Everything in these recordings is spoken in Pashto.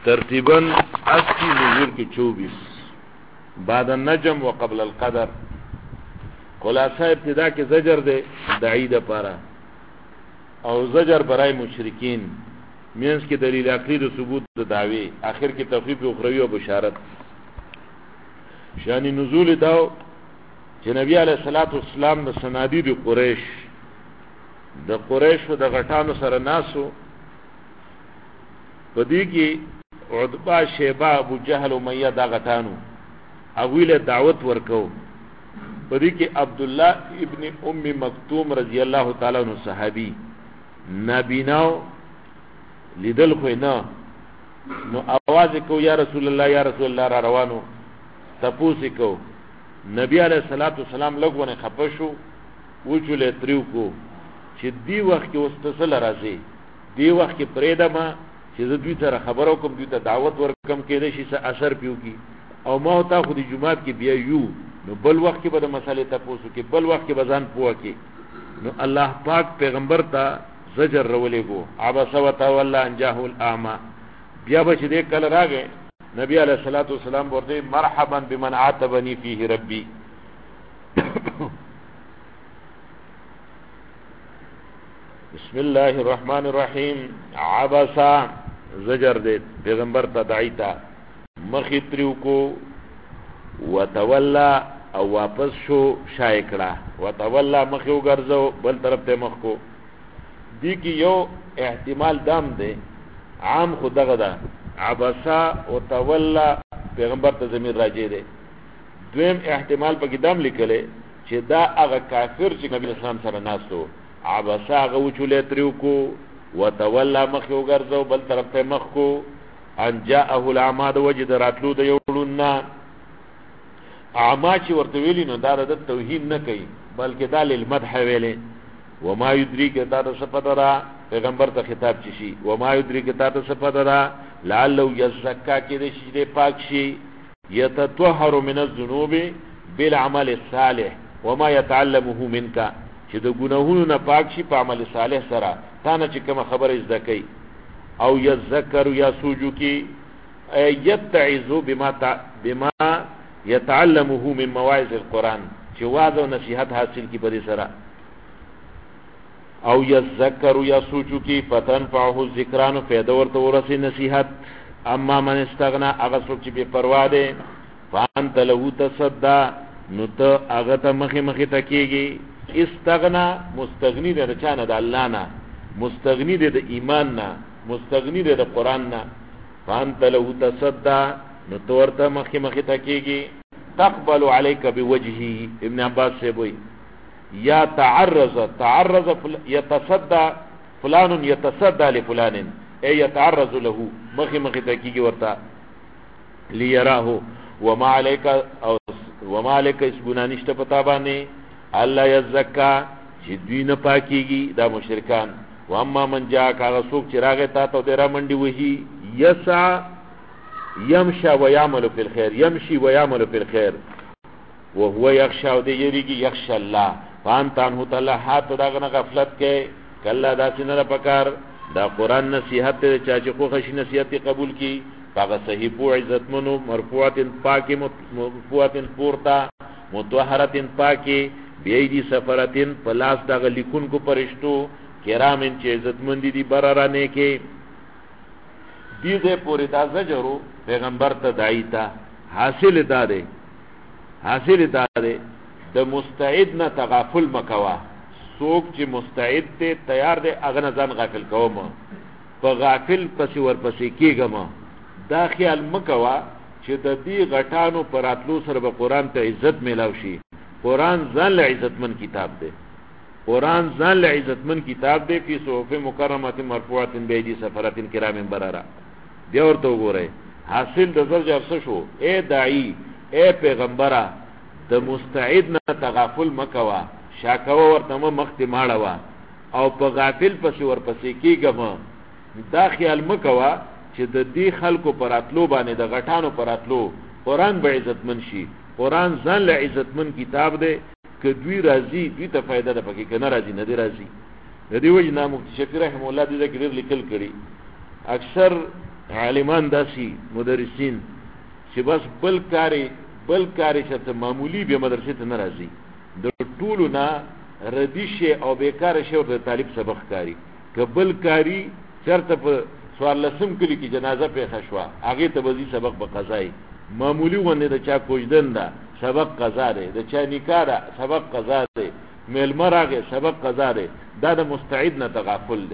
ترتیباً 80 نزول کی 24 بعد النجم و قبل القدر. خلاصہ ابتدا کے زجر دے داعی دا پارا او زجر برای مشرکین، مینس کی دلیل عقلی دا ثبوت دا دعوی، آخر کی تخفیف اخروی و بشارت. شانی نزول داو چې نبی علیہ الصلوۃ والسلام د صنادید قریش د قریش و د غټانو سره ناسو پدې کې عتبہ شیبہ ابو جهل امیہ دا غټانو اویل دعوت ورکو. پدې کې عبد الله ابن ام مکتوم رضی الله تعالی عنہ صحابی نابیناو لیدل خو نه نو आवाज کو یا رسول الله یا رسول الله را روانو تپوس کو. نبی علیہ الصلوۃ والسلام لګونه خپشو وچولې تریو کو چې دی وخت کې واستسل راځي، دی وخت کې پرېدما چې دوی سره خبرو کوم، دوی ته دعوت ورکم کېده شي څه اثر پیوږي او ما ته خو د جمعات کې بیا یو نو بل وخت کې به د مسالې تاسو کې بل وخت کې بزان پوه کې نو الله پاک پیغمبر ته زجر رولې گو عبس وتولى ان جاءه الاعمى. بیا به چې دې کله راغې نبی علیہ الصلوۃ والسلام ورته مرحبا بمن عاتبني فيه ربي. بسم الله الرحمن الرحیم. عبسا زجر دے پیغمبر تا دعیتا مخیتریو کو وتولا او واپس شو شایکڑا وتولا مخیو گرزو بل طرف تے مخ کو. دی کی یو احتمال دام دے عام خود دغدا عبسا وتولا پیغمبر تا زمین راجے دے. دویم احتمال پا کدام لکلے چه دا اغا کافر چه نبی اسلام سر ناستو عبسا اغا وچولے تریو کو وتولا مخیو گرزو بل طرف تے مخ کو ان جاءه العماد وجد راتلو دا یوڑننا. اعما چی ورطویلی نو دا دا توحید نکی بلکہ دا للمدح ویلے. وما یدریک تا دا سپدرا پیغمبر تا خطاب چشی وما یدریک تا دا سپدرا لعلو یزکا کی دا شجد پاک شی یتطهر من الذنوب بالعمل الصالح وما يتعلمه منکا چې د ګناهونو نه پاک شي په عمل صالح سره تا نه چې کوم خبره زده کوي. او یذکر یا سوجو کی یتعظ بما يتعلمه من مواعظ القرآن چې واعظ او نصیحت حاصل کی په سره. او یذکر یا سوجو کی فتنفعه الذکران فیدا ورته ورسی نصیحت. اما من استغنا اغا سوک چی بے پروا دے فانت لہو تصدا نو تا اغا تا مخی مخی تکیگی. استغنا مستغنی دے دا چانا دا اللہ نا، مستغنی دے دا ایمان نا، مستغنی دے دا قرآن نا. فانت لہو تصدا نو تا ورتا مخی مخی تکیگی. تقبل علیک بوجہی ابن عباس سے بوئی یا تعرض یتصدا فلان یتصدا لفلان اے یتعرض له مخی مخی تکیگی ورتا لیراہو وما علیکا اس گناہ نشتا پتابانے اللہ یزکا چی دوی نپاکیگی دا مشرکان. واما من جا کاغا سوک چراغ تا تو دیرا مندی وحی یسع یمشا ویعمل فی الخیر یمشی ویعمل فی الخیر وهو یخشا دے یریگی یخشا اللہ فانتانہو تاللہ ہاتھ داغنا غفلت کے کلا دا سنر پکار دا قرآن نصیحت تے چاچے کو خشی نصیحت قبول کی پاگا صحیفو عزت منو مرفوعت پاکی مرفوعت پورتا متوحرت پاکی بیدی سفرت پلاس دا لکن کو پرشتو کرامن چے عزت مندی دی برارانے کے. دیدے پوری دا زجرو پیغمبر تا دائی تا حاصل دا دے دا مستعد نا تغافل مکوا. سوک چی مستعد تے تیار دے اغنا زن غافل کوما پا غافل پسی ورپسی کیگا ما دا خیال مکوا چی دا دی غٹانو پر اتلو سر با قرآن تا عزت ملاو شی. قرآن زن لعزت من کتاب دے، قرآن زن لعزت من کتاب دے فی صحف مکرمت مرفوعت بیدی سفرت کرام برارا. دیور تو گو رہے حاصل دا زرجر سشو اے داعی اے پیغمبرہ دا مستعد نا تغافل مکوا شاکوا ورتما مختی ماڑوا او پا غافل پسی ورپسی کی گما. دا خیال مکوا چه دا دی خلکو پر اتلو بانے دا غٹانو پر اتلو قرآن با عزت من شی. قرآن زن لعزت من کتاب دے که دوی رازی دوی تا فائدہ دا پکی که نرازی ندی رازی. ندی وجه نا مفتی شفی رحم اللہ دیده که لکل کری اکثر عالمان داسي مدرسین چې بس بل کاری چې معمولی به مدرسې ته ناراضي د ټولو نه ردی شي او بیکار شي ورته طالب سبق کاری کبل کاری چرته په سوال لسم کلی کې جنازه پیښه شوه هغه ته وځي سبق به قضای معمولی ونه د چا کوجدن ده سبق قضا ده د چا نکاح ده سبق قضا ده میلمراغه سبق قضا ده دا د مستعد نه تغافل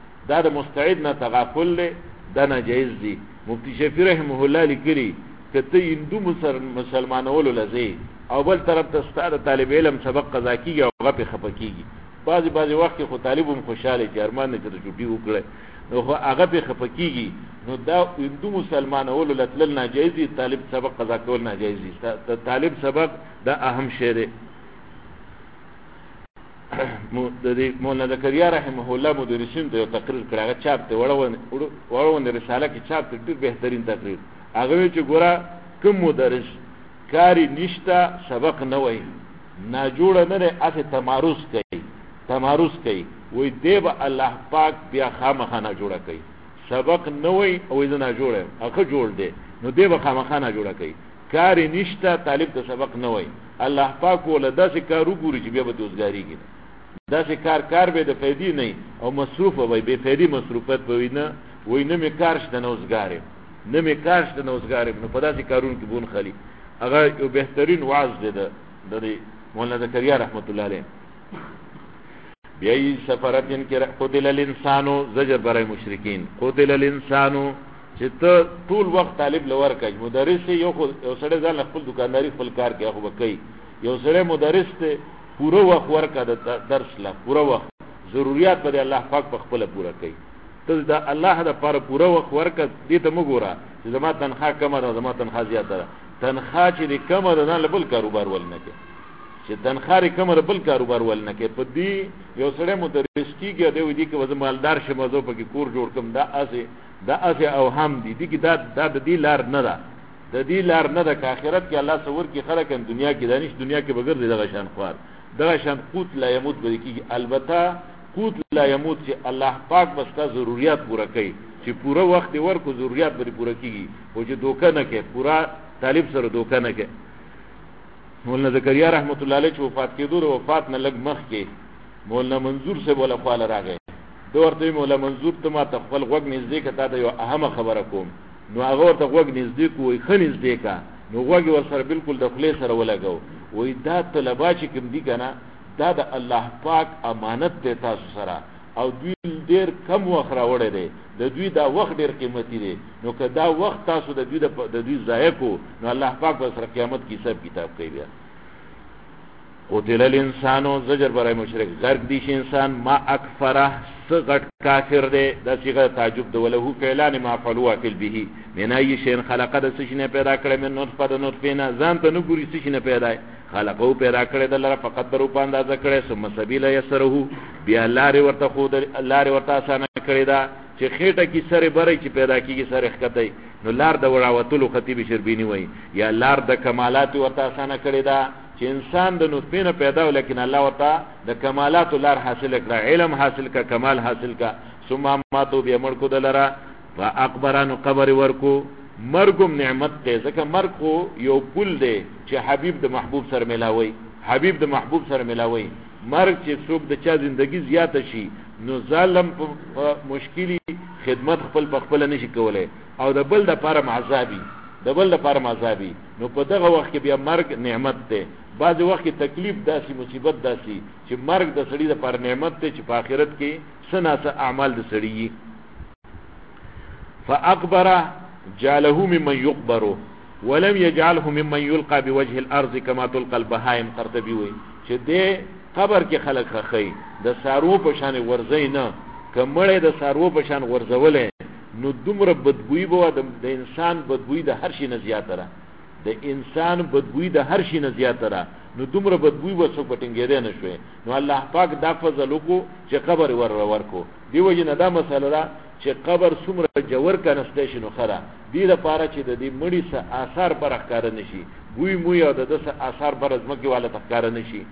ده دا ناجایز دي مفتی شفیع رحمه الله لیکلی کته هندو مسلمانولو لزی او بل طرف ته ستاره طالب علم سبق قضا کیږي او غپ خپکیږي بعضی وخت خو طالبوم خوشاله جرمان نه چې چټي وکړي نو هغه په خپکیږي نو دا هندو مسلمانولو لتل ناجایز دي طالب سبق قضا کول ناجایز دي طالب سبق دا اهم شی دی مولانا زکریا رحمه الله مدرسین ته تقریر کړه هغه چاپ ته وړوند رساله کې چاپ ته ډېر بهترین تقریر هغه چې ګوره کوم مدرس کاری نشتا سبق نه وای نه جوړ نه لري اته تمارس کوي وای دی به الله پاک بیا خامخا نه جوړه کوي سبق نه وای او نه جوړه هغه جوړ دی نو دی به خامخا نه جوړه کوي کاری نشتا طالب ته سبق نه وای الله پاک ول داسې کارو ګوري چې بیا به دوزګاریږي داسې کار به د فائدې نه او مصروف وای به فائدې مصروفات به وای نه می کار شته نوزګارم نو په داسې کارون کې بون خلی هغه یو بهترین وعظ دی د مولانا زکریا رحمت الله علیه بیای سفرتن کې قتل الانسان زجر برای مشرکین قتل الانسان چې ته ټول وخت طالب لور کوي مدرس یو سړی ځان خپل دکانداری خپل کار کوي خو کوي یو سړی مدرس ته پوره وخت ورکړه د درس لا پوره وخت ضرورت پر الله پاک په خپل پوره کوي ته دا الله د پر پوره وخت ورکړه دې ته وګوره چې زما تنخواه کمه ده زما تنخواه زیاته ده تنخواه چې کمه ده نه بل کاروبار ولنه کې چې تنخواه کمه ده بل کاروبار ولنه کې په دې یو سړی مدرس کیږي دی وې دي کې وځ مالدار شمه زو په کې کور جوړ کوم دا اسه اوهام دي دي کې دا د دې لار نه ده د دې لار نه ده که آخرت کې الله صور کې خلک ان دنیا کې دانش دنیا کې بغیر دغه شان خوار دغه شان قوت لا يموت به کېږي البته قوت لا يموت چې الله پاک بستا ضرورت پوره کوي چې پوره وخت ورکو ضرورت به پوره کیږي او چې دوکه نه کوي پورا طالب سره دوکه نه کوي مولانا زکریا رحمت الله علیه چې وفات کېدو وفات نه لګ مخ کې مولانا منظور سے بوله خپل راغی دورته مولانا منظور ته ما تخفل غوږ نږدې کته دا یو اهمه خبره کوم نو هغه ورته غوږ نږدې کوی خنځ دې کا نو غوږ ور سره بالکل د خلی سره ولګاو وای دا طلبا چې کوم دي کنه دا د الله پاک امانت دی تاسو سره او دوی ډیر کم وخت راوړی دی د دوی دا وخت ډیر قیمتي دی نو که دا وخت تاسو د دوی ضایع کو نو الله پاک به سره قیامت کې حساب کتاب کوي بیا قتل الانسان زجر برای مشرک غرق دی شي انسان ما اکفره سغت کافر دی دا صيغه تعجب دی ولهو فعلان ما فعلوا فی به من ای شی خلق د سشنه پیدا کړ من نطفه د نطفه نه ځان ته نو ګوري سشنه پیدا خلقو پیدا کړ د لره فقط درو په اندازه کړي ثم سبیل یسره بیا لار ورته خود لار ورته آسان کړی دا چې خېټه کې سره بری چې پیدا کیږي سره خطي نو لار د وراوتلو خطیب شربینی وای یا لار د کمالات ورته آسان کړی دا چې انسان د نطفه نه پیدا ولیکن الله وتا د کمالات لار حاصل کړه علم حاصل کا کمال حاصل کا ثم ماتو بیا مړ کو دلرا فاقبرانو قبر ورکو مرګم نعمت ته ځکه مرګ خو یو پل دی چې حبیب د محبوب سره ملاوي مرګ چې څوک د چا زندگی زیاته شي نو ظالم په مشکلی خدمت خپل نشي کولای او د بل د پاره معذابي نو په دغه وخت کې بیا مرګ نعمت ده بعض وخت کې تکلیف داسي مصیبت داسي چې مرګ د سړي د پر نعمت ته چې په آخرت کې سناسه اعمال د سړي فاقبر جعله ممن يقبر ولم يجعله ممن يلقى بوجه الارض كما تلقى البهائم قرطبي وي چې دې قبر کې خلق خخي د سارو په شان ورځي نه کمړې د سارو په شان ورځولې نو دومره بدبوئی به د انسان بدبوئی د هر شي نه زیاته را نو دومره بدبوئی به څوک پټنګېدې نه شوي نو الله پاک دا فضل وکړو چې قبر ورکو دیو جن دا مسله را چې قبر څومره جوړ کنه سټیشن خره دې لپاره چې د دې مړی سره آثار برخکار نشي بوئی موي او د دسه آثار برزمکه والا تکار نشي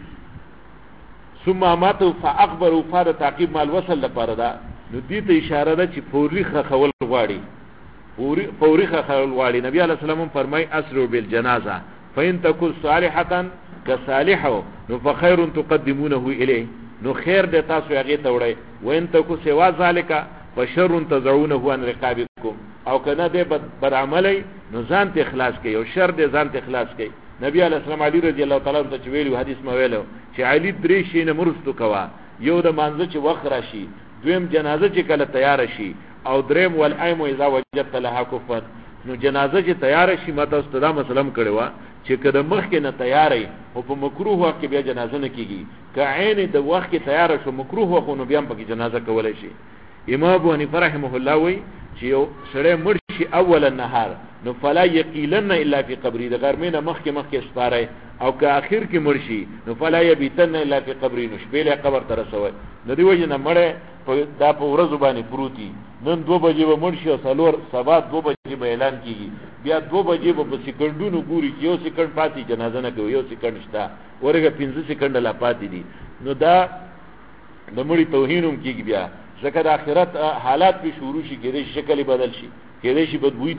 ثم ماتوا فاقبروا فار تعقیب مال وصل لپاره دا نو دې ته اشاره ده چې فوري خول غواړي فوري خلل غواړي. نبی علیہ السلام فرمای اسرو بالجنازه فإن تكن صالحه كصالحه نو فخير تقدمونه الیه، نو خیر د تاسو هغه ته وړي. وان تکو سوا ذالک فشر تزعونه عن رقابکم، او کنه دې بد عملی نو ځان ته اخلاص کوي او شر دې ځان ته اخلاص کوي. نبی علیہ السلام علی رضی الله تعالی عنہ چې ویلو حدیث ما ویلو چې علی درې شي نه مرستو کوا، یو د مانزه چې وخت راشي، دویم جنازه چې کله تیار شي، او دریم والایم اذا وجدت لها کفن. نو جنازه چې تیار شي ماته استدا مسلم کړوا چې کله مخ کې نه تیارې او په مکروه وخت کې بیا جنازه نه کیږي، که عین د وخت کې تیار شو مکروه وخت نو بیا په جنازه کولای شي. امام ابو حنیفه رحمه الله وی چې یو سړی مړ شي اول النهار نو فلا یقیلن الا فی قبری، د غرمې نه مخکې سپاره، او که اخر کې مړ شي نو فلا یبیتن الا فی قبری، نو شپې له قبر ته رسوي. نو دی وجه نه مړ دا په ورځ باندې پروتي، نن 2 بجې به مړ شي او سلور سبا 2 بجې به اعلان کیږي، بیا 2 بجې به په سکندونو ګوري یو سکند پاتې جنازه نه کوي، یو سکند شته ورګه 15 سکند لا پاتې دي. نو دا د مړي توهینوم کیږي. بیا ځکه د آخرت حالات به شروع شي، کېدې شکل بدل شي، کېدې شي بدبوئی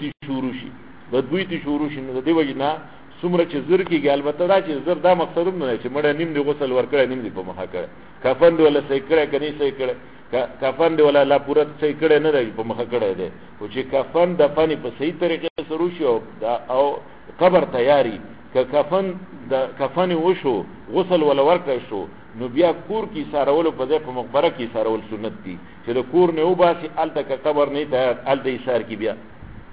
شروع شي. نو د دې وجه نه څومره چې زر کېږي، البته دا چې زر دا مقصد هم نه چې مړه نیم دی غسل ورکړی نیم دی په مخه کړی، کفن دی ولا صحیح کړی کني صحیح کړی، کفن دی ولا لا پوره صحیح کړی نه دی په مخه کړی دی، او چې کفن دفن په صحیح طریقې سره وشي او قبر تیاری که کفن وشو غسل ولا ورکړی شو، نو بیا کور کې سارولو په ځای په مقبره کې سارول سنت دي، چې د کور نه وباسي الته که قبر نه تیار الته ایثار کی. بیا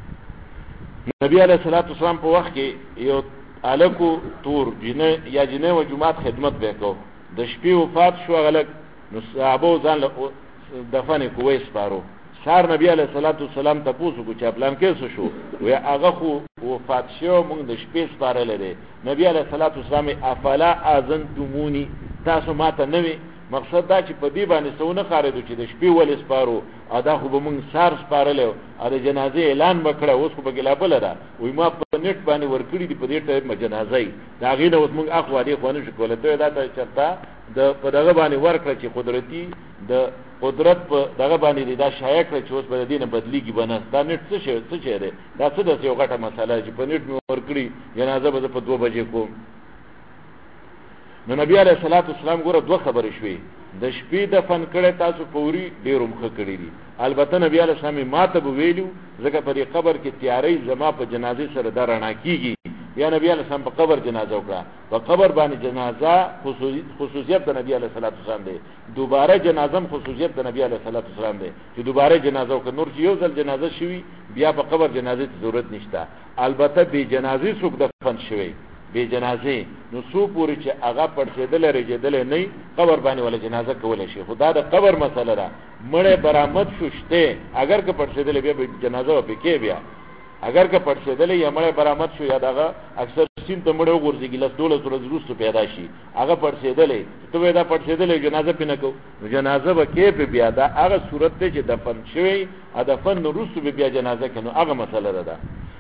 نبی علیہ الصلوۃ والسلام په وخت کې یو الکو تور جنې و جمعات خدمت وکاو، د شپې وفات شو غلک، نو صحابه ځان دفن کوی سپارو. سار نبی علیہ الصلوۃ والسلام ته پوښتنه کو چې پلان کې شو، وی هغه خو وفات شو مونږ د شپې سپارل دي. نبی علیہ الصلوۃ والسلام افلا اذنتمونی، تاسو ماته نوې مقصد دا چې په دې باندې څونه خاردو چې د شپې ول سپارو ادا خو به مونږ سار سپارل او د جنازې اعلان وکړه، اوس خو به ګلابل ده وای ما په نت باندې ورکړي دی په دې ټیم جنازې دا غینه اوس مونږ اخوا دې خو نه شو کولای. ته دا ته چرته د په دغه باندې ورکړه چې قدرتي د قدرت په دغه باندې دا شایع کړ چې اوس به دینه بدلیږي بنه دا نت څه شي دی، دا څه د یو غټه مسله چې په نت مې ورکړي جنازه به په 2 بجې کوم. نو نبی علیہ الصلوۃ والسلام ګوره 2 خبرې شوې، د شپې دفن کړه تاسو پوری ډیر مخه کړی دي. البته نبی علیہ السلام ماته ویلو ځکه په دې قبر کې تیاری زما په جنازې سره درانه کیږي، یا نبی علیہ السلام په قبر جنازه وکړه، په قبر باندې جنازه خصوصیت د نبی علیہ الصلوۃ والسلام دی، دوباره جنازه خصوصیت د نبی علیہ الصلوۃ والسلام دی چې دوباره جنازه وکړه. نور چې یو ځل جنازه شوی بیا په قبر جنازې ضرورت نشته. البته به جنازې څوک دفن شوی بے جنازه نو سو پوری چې هغه پړسیدل رېجدل نه قبر باندې ولا جنازه کولای شي. خدا د قبر مسله ده، مړې برآمد شوشته اگر که پړسیدل بیا جنازه وکې، بیا اگر که پړسیدل یا مړې برآمد شو یا دغه اکثر سین ته مړې وګورځي ګلاس 12 ورځې پیدا شي هغه پړسیدل ته دا پړسیدل جنازه پینې کو، جنازه وکې په بیا دا هغه صورت ته چې دفن شوی ا دفن وروسته بیا جنازه کنو هغه مسله ده.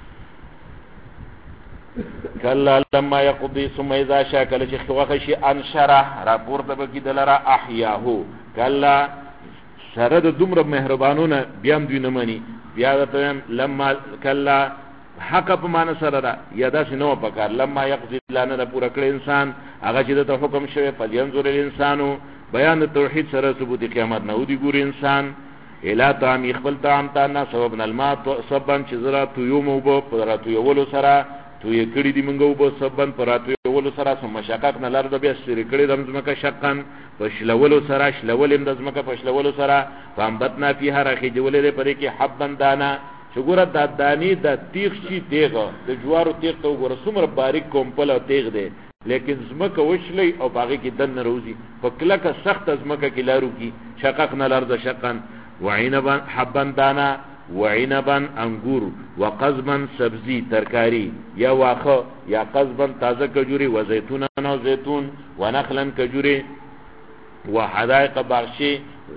کلا لما یقضی ثم اذا شاکل چې خوخه شي انشره را پورته بکی دلرا احیاهو، کلا سره د دومره مهربانونه بیا دوی نه مني، بیا ته لما کلا حق په معنا سره را یا داس نو پکار لما یقضی لانه د پوره کړ انسان هغه چې د حکم شوی فلینظر الانسانو بیان توحید سره ثبوت قیامت نه ودی ګور انسان الا طعام خپل طعام تا سبب الماء سبب چې زرا تو یوم وب پراتو یولو سره تو یې کړي دی منګو په سبب پراتو یولو سره سم مشقق نه لار د بیا سری کړي د زمکه شقن پښلولو سره شلولم د زمکه پښلولو سره فامبتنا فيها رخي جولې پرې کې حبن دانا شګور د دانی د تیغ شي تیغه د جوارو تیغ ته وګوره څومره باریک کومپل تیغ دی، لیکن زمکه وشلې او باغې کې دن روزي په کلکه سخت زمکه کې لارو کې شقق نه لار د شقن وعنبا حبن دانا وعنبا انگور وقزبا سبزی ترکاری یا واخه یا قزبا تازه کجوری و زیتونن و زیتون و نخلا کجوری و حدائق باغشی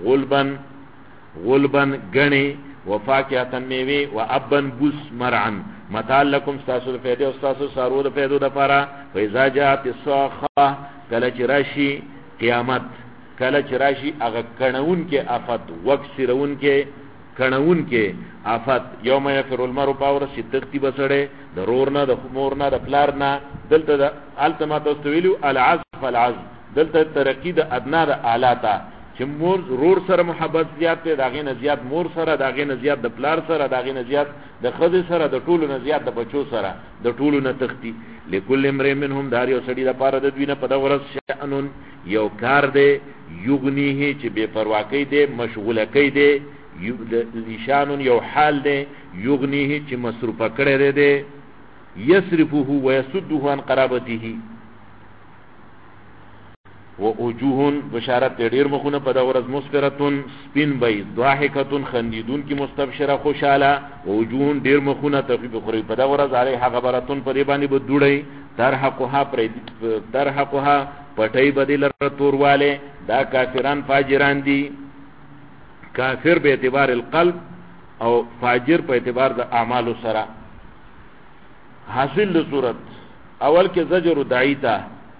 غلبا گنی و فاکهتن میوی و ابن بوس مرعن متاع لکم ستاسو فیده و ستاسو سارو فیدو دفارا فیضا جات الصاخه کلچ راشی قیامت، کلچ راشی اغا کنون کے افت وقت سرون کے کڼون کې آفت یوم یفر المرء باور ستختی بسړې د رور نه د مور نه د پلار نه دلته د التمات استویلو العزف العزف دلته ترقی د ادنا د اعلاتا چې مور رور سره محبت زیات دی داغه نه زیات مور سره داغه نه زیات د پلار سره داغه نه زیات د خځې سره د ټولو نه زیات د بچو سره د ټولو نه تختی لكل امرئ منهم دار یو سړي د پاره د دوی نه په د ورځ شأنون یو کار دی یغنیه چې بے پروا کوي دی مشغوله کوي دی شانون یو حال دی یغنیه چې مصروفه کړی دی یصرفه ويسده عن قرابته ووجوه بشارت ډیر مخونه په دا ورځ مسفرتون سپین بي ضاحکتون خندیدون کی مستبشره خوشاله ووجوه ډیر مخونه تفیب خوري په دا ورځ علی خبرتون په دی باندې بدوړی ترحقها پټي بدل تورواله دا کافران فاجران دي کافر په اعتبار القلب او فاجر په اعتبار د اعمال سره حاصل د صورت اول کې زجر دعیتا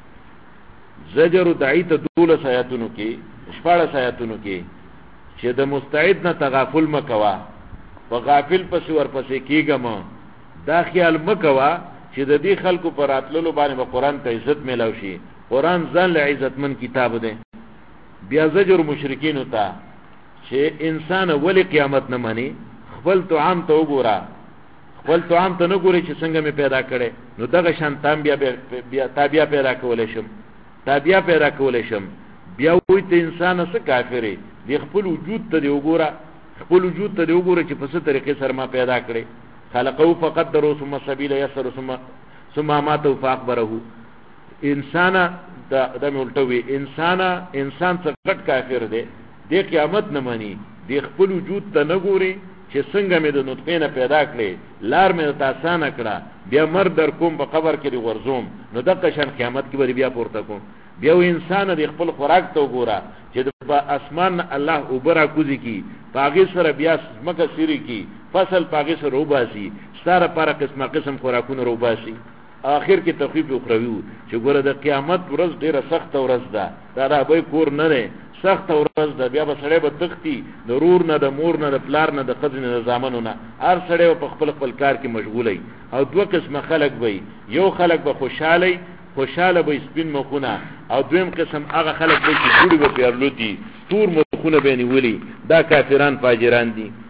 دول سایتونو کې شپاړه سایتونو کې چې د مستعد نه تغافل مکوا په غافل پس ور پسې کېګم دا خیال مکوا چې د دې خلکو پر راتللو باندې به قران ته عزت میلاو شي قران ځان له عزتمن کتاب دی بیا زجر مشرکین وتا چې انسان ولی قیامت نه مانی خپل طعام ته وګوره خپل طعام ته نه ګوري چې څنګه می پیدا کړي نو دغه شان تام بیا تابع پیدا کولای شم تابع پیدا کولای شم بیا وې ته انسان څه کافری دی خپل وجود ته دی وګوره چې په څه طریقې سره ما پیدا کړي خلقو فقدروا ثم السبيل يسر ثم ماتوا فاخبره انسان دا ملټوي انسان څه کټ کافر دی د قیامت نه مانی د خپل وجود ته نه ګوري چې څنګه مې د نطفه نه پیدا کړې لار مې ته آسان کړه بیا مر در کوم په قبر کې ورزوم نو دغه شان قیامت کې بیا پورته کوم بیا و انسان د خپل خوراک ته وګوره چې د اسمان الله اوبرا کوزي کی پاګې سره بیا مکه سری کی فصل پاګې سره روباسي ستاره پر قسم خوراکونه روباسي اخر کې تخفیف اخروی چې ګوره د قیامت ورځ ډیره سخت ورځ ده دا به کور نه نه سخت ورځ ده بیا به سړی به تختی د رور نه د مور نه د پلار نه د خځې نه د زامنو نه هر سړی په خپل کار کې مشغولای او دوه قسمه خلک وي یو خلک به خوشاله به سپین مخونه او دویم قسم هغه خلک به چې ګوډي به پیرلوتی تور مخونه به نیولي دا کافران فاجران دي